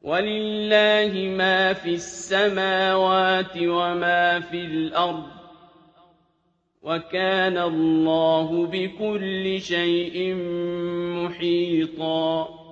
وَلِلَّهِ مَا فِي السَّمَاوَاتِ وَمَا فِي الْأَرْضِ ۚ وَكَانَ اللَّهُ بِكُلِّ شَيْءٍ مُّحِيطًا